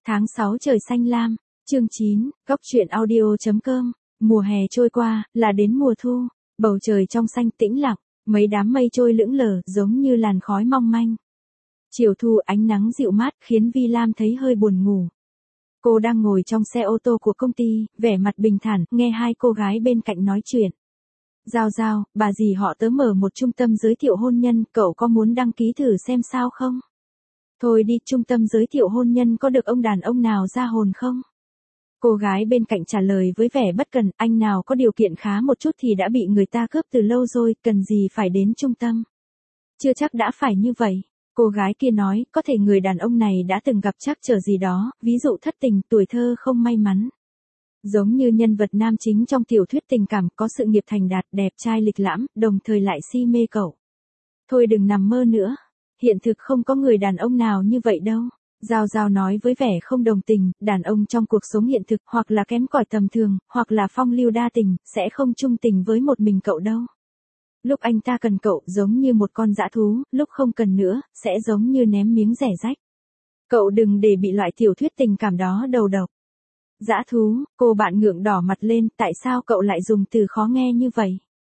Tháng 6 trời xanh lam, chương 9, góc truyện audio.com, mùa hè trôi qua, là đến mùa thu, bầu trời trong xanh tĩnh lặng, mấy đám mây trôi lững lờ giống như làn khói mong manh. Chiều thu ánh nắng dịu mát khiến Vi Lam thấy hơi buồn ngủ. Cô đang ngồi trong xe ô tô của công ty, vẻ mặt bình thản, nghe hai cô gái bên cạnh nói chuyện. Giao Giao, bà dì họ tớ mở một trung tâm giới thiệu hôn nhân, cậu có muốn đăng ký thử xem sao không? Thôi đi, trung tâm giới thiệu hôn nhân có được ông đàn ông nào ra hồn không? Cô gái bên cạnh trả lời với vẻ bất cần, anh nào có điều kiện khá một chút thì đã bị người ta cướp từ lâu rồi, cần gì phải đến trung tâm? Chưa chắc đã phải như vậy. Cô gái kia nói, có thể người đàn ông này đã từng gặp trắc trở gì đó, ví dụ thất tình, tuổi thơ không may mắn. Giống như nhân vật nam chính trong tiểu thuyết tình cảm, có sự nghiệp thành đạt, đẹp trai lịch lãm, đồng thời lại si mê cậu. Thôi đừng nằm mơ nữa. Hiện thực không có người đàn ông nào như vậy đâu. Giao Giao nói với vẻ không đồng tình, đàn ông trong cuộc sống hiện thực hoặc là kém cỏi tầm thường, hoặc là phong lưu đa tình, sẽ không chung tình với một mình cậu đâu. Lúc anh ta cần cậu giống như một con dã thú, lúc không cần nữa, sẽ giống như ném miếng rẻ rách. Cậu đừng để bị loại tiểu thuyết tình cảm đó đầu độc. Dã thú, cô bạn ngượng đỏ mặt lên, tại sao cậu lại dùng từ khó nghe như vậy?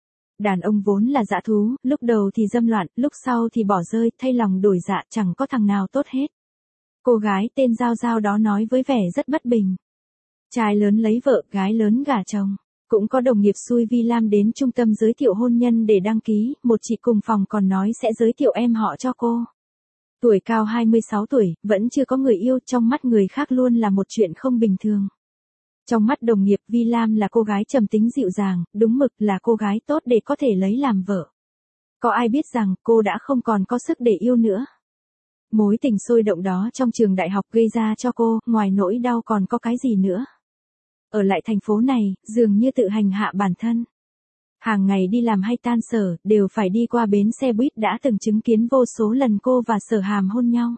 Đàn ông vốn là dã thú, lúc đầu thì dâm loạn, lúc sau thì bỏ rơi, thay lòng đổi dạ, chẳng có thằng nào tốt hết. Cô gái tên Giao Giao đó nói với vẻ rất bất bình. Trai lớn lấy vợ, gái lớn gả chồng. Cũng có đồng nghiệp xui Vi Lam đến trung tâm giới thiệu hôn nhân để đăng ký, một chị cùng phòng còn nói sẽ giới thiệu em họ cho cô. Tuổi cao 26 tuổi, vẫn chưa có người yêu, trong mắt người khác luôn là một chuyện không bình thường. Trong mắt đồng nghiệp, Vi Lam là cô gái trầm tính dịu dàng, đúng mực, là cô gái tốt để có thể lấy làm vợ. Có ai biết rằng cô đã không còn có sức để yêu nữa. Mối tình sôi động đó trong trường đại học gây ra cho cô, ngoài nỗi đau còn có cái gì nữa. Ở lại thành phố này, dường như tự hành hạ bản thân. Hàng ngày đi làm hay tan sở, đều phải đi qua bến xe buýt đã từng chứng kiến vô số lần cô và Sở Hàm hôn nhau.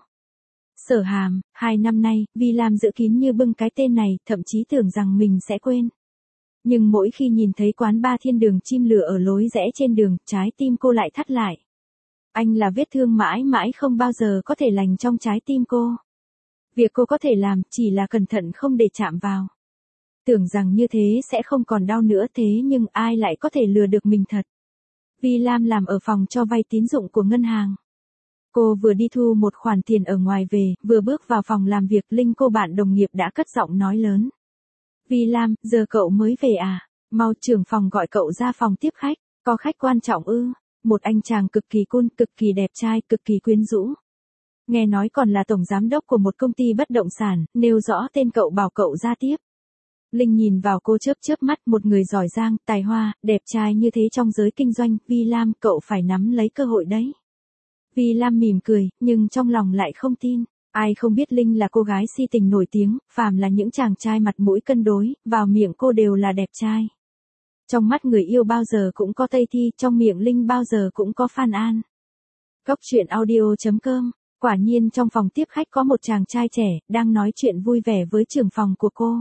Sở Hàm, 2 năm nay, Vi Lam giữ kín như bưng cái tên này, thậm chí tưởng rằng mình sẽ quên. Nhưng mỗi khi nhìn thấy quán bar Thiên Đường Chim Lửa ở lối rẽ trên đường, trái tim cô lại thắt lại. Anh là vết thương mãi mãi không bao giờ có thể lành trong trái tim cô. Việc cô có thể làm chỉ là cẩn thận không để chạm vào. Tưởng rằng như thế sẽ không còn đau nữa, thế nhưng ai lại có thể lừa được mình thật. Vi Lam làm ở phòng cho vay tín dụng của ngân hàng. Cô vừa đi thu một khoản tiền ở ngoài về, vừa bước vào phòng làm việc, Linh cô bạn đồng nghiệp đã cất giọng nói lớn. Vi Lam, giờ cậu mới về à? Mau trưởng phòng gọi cậu ra phòng tiếp khách, có khách quan trọng ư? Một anh chàng cực kỳ cool, cực kỳ đẹp trai, cực kỳ quyến rũ. Nghe nói còn là tổng giám đốc của một công ty bất động sản, nêu rõ tên cậu bảo cậu ra tiếp. Linh nhìn vào cô chớp chớp mắt, một người giỏi giang, tài hoa, đẹp trai như thế trong giới kinh doanh, Vi Lam, cậu phải nắm lấy cơ hội đấy. Vi Lam mỉm cười, nhưng trong lòng lại không tin. Ai không biết Linh là cô gái si tình nổi tiếng, phàm là những chàng trai mặt mũi cân đối, vào miệng cô đều là đẹp trai. Trong mắt người yêu bao giờ cũng có Tây Thi, trong miệng Linh bao giờ cũng có Phan An. Góc truyện audio.com, quả nhiên trong phòng tiếp khách có một chàng trai trẻ, đang nói chuyện vui vẻ với trưởng phòng của cô.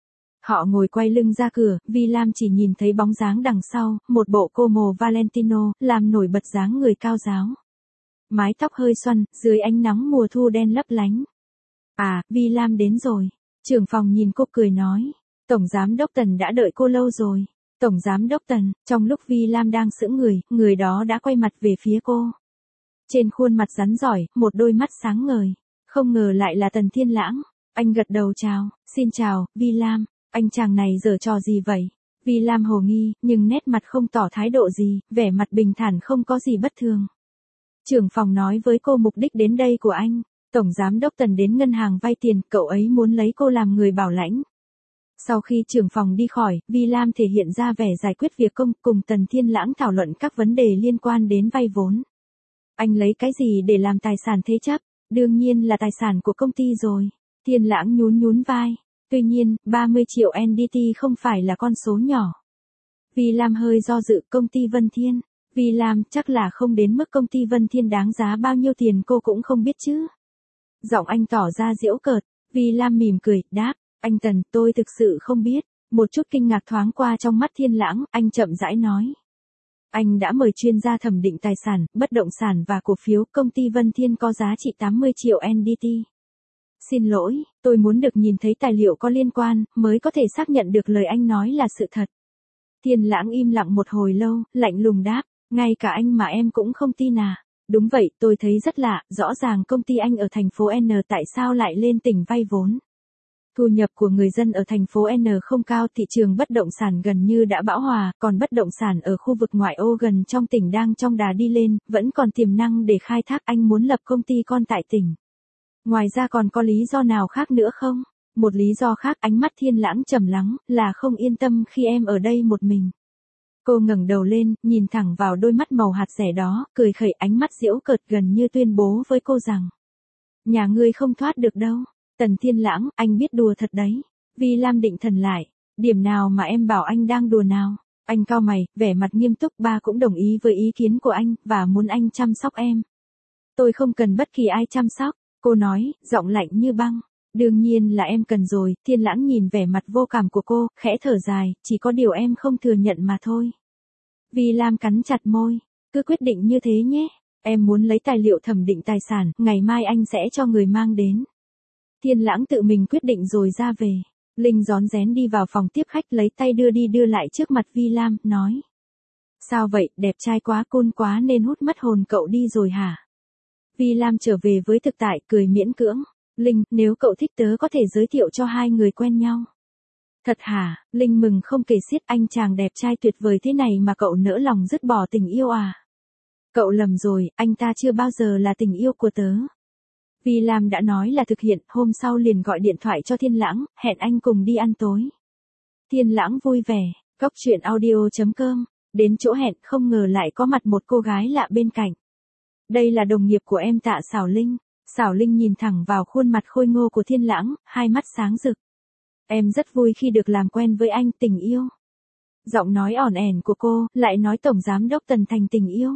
Họ ngồi quay lưng ra cửa, Vi Lam chỉ nhìn thấy bóng dáng đằng sau, một bộ cô mồ Valentino, làm nổi bật dáng người cao ráo. Mái tóc hơi xoăn, dưới ánh nắng mùa thu đen lấp lánh. À, Vi Lam đến rồi. Trưởng phòng nhìn cô cười nói. Tổng giám đốc Tần đã đợi cô lâu rồi. Tổng giám đốc Tần, trong lúc Vi Lam đang sững người, người đó đã quay mặt về phía cô. Trên khuôn mặt rắn giỏi, một đôi mắt sáng ngời. Không ngờ lại là Tần Thiên Lãng. Anh gật đầu chào, xin chào, Vi Lam. Anh chàng này giở trò gì vậy? Vi Lam hồ nghi, nhưng nét mặt không tỏ thái độ gì, vẻ mặt bình thản không có gì bất thường. Trưởng phòng nói với cô mục đích đến đây của anh. Tổng giám đốc Tần đến ngân hàng vay tiền, cậu ấy muốn lấy cô làm người bảo lãnh. Sau khi trưởng phòng đi khỏi, Vi Lam thể hiện ra vẻ giải quyết việc công, cùng Tần Thiên Lãng thảo luận các vấn đề liên quan đến vay vốn. Anh lấy cái gì để làm tài sản thế chấp? Đương nhiên là tài sản của công ty rồi. Thiên Lãng nhún nhún vai. Tuy nhiên, 30 triệu NDT không phải là con số nhỏ. Vi Lam hơi do dự, công ty Vân Thiên. Vi Lam, chắc là không đến mức công ty Vân Thiên đáng giá bao nhiêu tiền cô cũng không biết chứ. Giọng anh tỏ ra giễu cợt. Vi Lam mỉm cười, đáp, anh Tần, tôi thực sự không biết. Một chút kinh ngạc thoáng qua trong mắt Thiên Lãng, anh chậm rãi nói. Anh đã mời chuyên gia thẩm định tài sản, bất động sản và cổ phiếu, công ty Vân Thiên có giá trị 80 triệu NDT. Xin lỗi, tôi muốn được nhìn thấy tài liệu có liên quan, mới có thể xác nhận được lời anh nói là sự thật. Thiên Lãng im lặng một hồi lâu, lạnh lùng đáp, ngay cả anh mà em cũng không tin à. Đúng vậy, tôi thấy rất lạ, rõ ràng công ty anh ở thành phố N tại sao lại lên tỉnh vay vốn. Thu nhập của người dân ở thành phố N không cao, thị trường bất động sản gần như đã bão hòa, còn bất động sản ở khu vực ngoại ô gần trong tỉnh đang trong đà đi lên, vẫn còn tiềm năng để khai thác. Anh muốn lập công ty con tại tỉnh. Ngoài ra còn có lý do nào khác nữa không? Một lý do khác, ánh mắt Thiên Lãng trầm lắng, là không yên tâm khi em ở đây một mình. Cô ngẩng đầu lên, nhìn thẳng vào đôi mắt màu hạt dẻ đó, cười khẩy, ánh mắt giễu cợt gần như tuyên bố với cô rằng, nhà ngươi không thoát được đâu. Tần Thiên Lãng, anh biết đùa thật đấy. Vi Lam định thần lại, điểm nào mà em bảo anh đang đùa nào? Anh cau mày, vẻ mặt nghiêm túc. Ba cũng đồng ý với ý kiến của anh, và muốn anh chăm sóc em. Tôi không cần bất kỳ ai chăm sóc, cô nói, giọng lạnh như băng. Đương nhiên là em cần rồi. Thiên Lãng nhìn vẻ mặt vô cảm của cô, khẽ thở dài, chỉ có điều em không thừa nhận mà thôi. Vi Lam cắn chặt môi, cứ quyết định như thế nhé. Em muốn lấy tài liệu thẩm định tài sản, ngày mai anh sẽ cho người mang đến. Thiên Lãng tự mình quyết định rồi ra về. Linh rón rén đi vào phòng tiếp khách, lấy tay đưa đi đưa lại trước mặt Vi Lam, nói. Sao vậy, đẹp trai quá, cool quá nên hút mất hồn cậu đi rồi hả? Vi Lam trở về với thực tại, cười miễn cưỡng. Linh, nếu cậu thích tớ có thể giới thiệu cho hai người quen nhau. Thật hả? Linh mừng không kể xiết, anh chàng đẹp trai tuyệt vời thế này mà cậu nỡ lòng dứt bỏ tình yêu à? Cậu lầm rồi, anh ta chưa bao giờ là tình yêu của tớ. Vi Lam đã nói là thực hiện, hôm sau liền gọi điện thoại cho Thiên Lãng, hẹn anh cùng đi ăn tối. Thiên Lãng vui vẻ, cóc truyện audio.com, đến chỗ hẹn không ngờ lại có mặt một cô gái lạ bên cạnh. Đây là đồng nghiệp của em Tạ Xảo Linh. Xảo Linh nhìn thẳng vào khuôn mặt khôi ngô của Thiên Lãng, hai mắt sáng rực. Em rất vui khi được làm quen với anh, tình yêu. Giọng nói ỏn ẻn của cô, lại nói Tổng Giám đốc Tần thành tình yêu.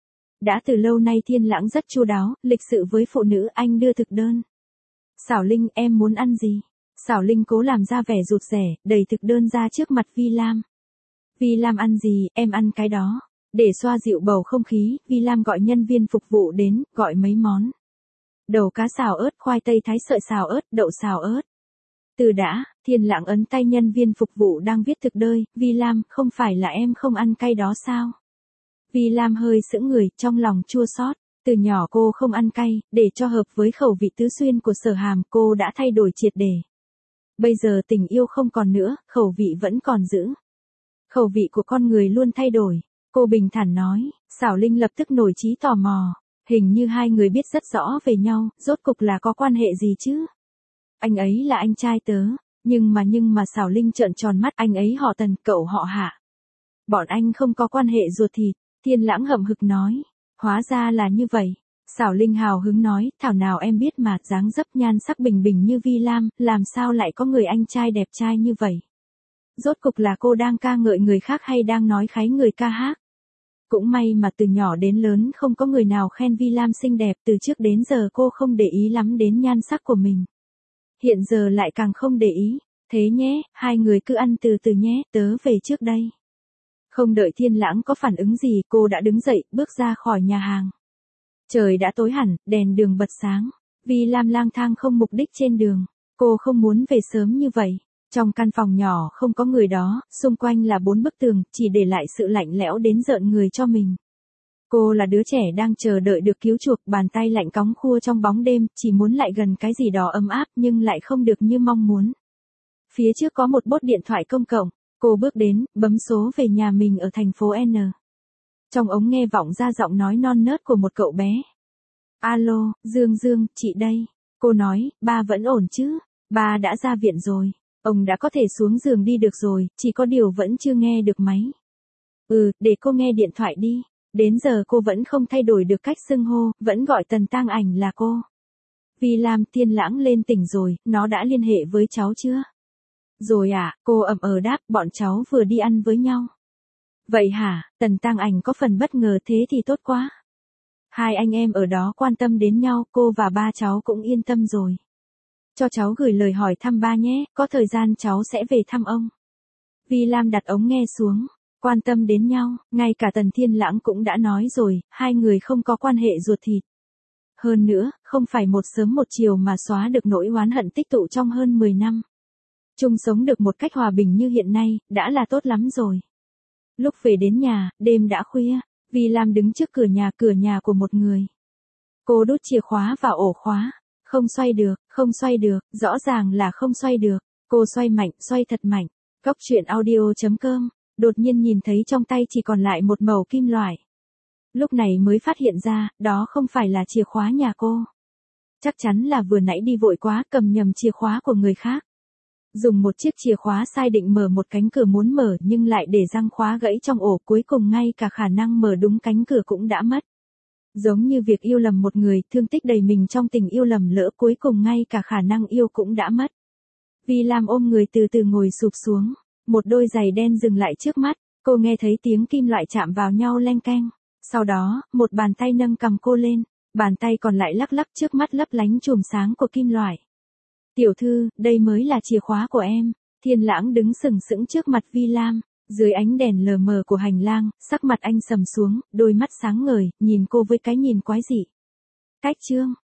Đã từ lâu nay Thiên Lãng rất chu đáo, lịch sự với phụ nữ, anh đưa thực đơn. Xảo Linh, em muốn ăn gì? Xảo Linh cố làm ra vẻ rụt rẻ, đẩy thực đơn ra trước mặt Vi Lam. Vi Lam ăn gì, em ăn cái đó. Để xoa dịu bầu không khí, Vi Lam gọi nhân viên phục vụ đến, gọi mấy món. Đầu cá xào ớt, khoai tây thái sợi xào ớt, đậu xào ớt. Từ đã, Thiên Lãng ấn tay nhân viên phục vụ đang viết thực đơn. Vi Lam, không phải là em không ăn cay đó sao? Vi Lam hơi sững người, trong lòng chua xót. Từ nhỏ cô không ăn cay, để cho hợp với khẩu vị tứ xuyên của Sở Hàm, cô đã thay đổi triệt để. Bây giờ tình yêu không còn nữa, khẩu vị vẫn còn giữ. Khẩu vị của con người luôn thay đổi. Cô bình thản nói. Xảo Linh lập tức nổi trí tò mò. Hình như hai người biết rất rõ về nhau, rốt cục là có quan hệ gì chứ? Anh ấy là anh trai tớ. Nhưng mà Xảo Linh trợn tròn mắt, anh ấy họ Tần, cậu họ Hạ. Bọn anh không có quan hệ ruột thịt. Thiên Lãng hậm hực nói. Hóa ra là như vậy. Xảo Linh hào hứng nói, thảo nào em biết mà, dáng dấp nhan sắc bình bình như Vi Lam, làm sao lại có người anh trai đẹp trai như vậy? Rốt cục là cô đang ca ngợi người khác hay đang nói kháy người ca hát? Cũng may mà từ nhỏ đến lớn không có người nào khen Vi Lam xinh đẹp, từ trước đến giờ cô không để ý lắm đến nhan sắc của mình. Hiện giờ lại càng không để ý. Thế nhé, hai người cứ ăn từ từ nhé, tớ về trước đây. Không đợi Thiên Lãng có phản ứng gì, cô đã đứng dậy, bước ra khỏi nhà hàng. Trời đã tối hẳn, đèn đường bật sáng. Vi Lam lang thang không mục đích trên đường. Cô không muốn về sớm như vậy. Trong căn phòng nhỏ không có người đó, xung quanh là 4 bức tường, chỉ để lại sự lạnh lẽo đến rợn người cho mình. Cô là đứa trẻ đang chờ đợi được cứu chuộc, bàn tay lạnh cóng khua trong bóng đêm, chỉ muốn lại gần cái gì đó ấm áp nhưng lại không được như mong muốn. Phía trước có một bốt điện thoại công cộng. Cô bước đến, bấm số về nhà mình ở thành phố N. Trong ống nghe vọng ra giọng nói non nớt của một cậu bé. Alo, Dương, chị đây. Cô nói, ba vẫn ổn chứ? Ba đã ra viện rồi. Ông đã có thể xuống giường đi được rồi, chỉ có điều vẫn chưa nghe được máy. Để cô nghe điện thoại đi. Đến giờ cô vẫn không thay đổi được cách xưng hô, vẫn gọi Tần Tang Ảnh là cô. Vi Lam, Thiên Lãng lên tỉnh rồi, nó đã liên hệ với cháu chưa? Rồi à, cô ậm đáp, bọn cháu vừa đi ăn với nhau. Vậy hả, Tần Tang Ảnh có phần bất ngờ, thế thì tốt quá. Hai anh em ở đó quan tâm đến nhau, cô và ba cháu cũng yên tâm rồi. Cho cháu gửi lời hỏi thăm ba nhé, có thời gian cháu sẽ về thăm ông. Vi Lam đặt ống nghe xuống, quan tâm đến nhau, ngay cả Tần Thiên Lãng cũng đã nói rồi, hai người không có quan hệ ruột thịt. Hơn nữa, không phải một sớm một chiều mà xóa được nỗi oán hận tích tụ trong hơn 10 năm. Chung sống được một cách hòa bình như hiện nay, đã là tốt lắm rồi. Lúc về đến nhà, đêm đã khuya, Vi Lam đứng trước cửa nhà của một người. Cô đút chìa khóa vào ổ khóa. Không xoay được, rõ ràng là không xoay được. Cô xoay thật mạnh. Góc truyện audio.com, đột nhiên nhìn thấy trong tay chỉ còn lại một mẩu kim loại. Lúc này mới phát hiện ra, đó không phải là chìa khóa nhà cô. Chắc chắn là vừa nãy đi vội quá, cầm nhầm chìa khóa của người khác. Dùng một chiếc chìa khóa sai định mở một cánh cửa muốn mở nhưng lại để răng khóa gãy trong ổ, cuối cùng ngay cả khả năng mở đúng cánh cửa cũng đã mất. Giống như việc yêu lầm một người, thương tích đầy mình trong tình yêu lầm lỡ, cuối cùng ngay cả khả năng yêu cũng đã mất. Vi Lam ôm người từ từ ngồi sụp xuống, một đôi giày đen dừng lại trước mắt, cô nghe thấy tiếng kim loại chạm vào nhau leng keng. Sau đó, một bàn tay nâng cầm cô lên, bàn tay còn lại lắc lắc trước mắt lấp lánh chùm sáng của kim loại. Tiểu thư, đây mới là chìa khóa của em. Thiên Lãng đứng sừng sững trước mặt Vi Lam, dưới ánh đèn lờ mờ của hành lang, sắc mặt anh sầm xuống, đôi mắt sáng ngời, nhìn cô với cái nhìn quái dị. Cách chương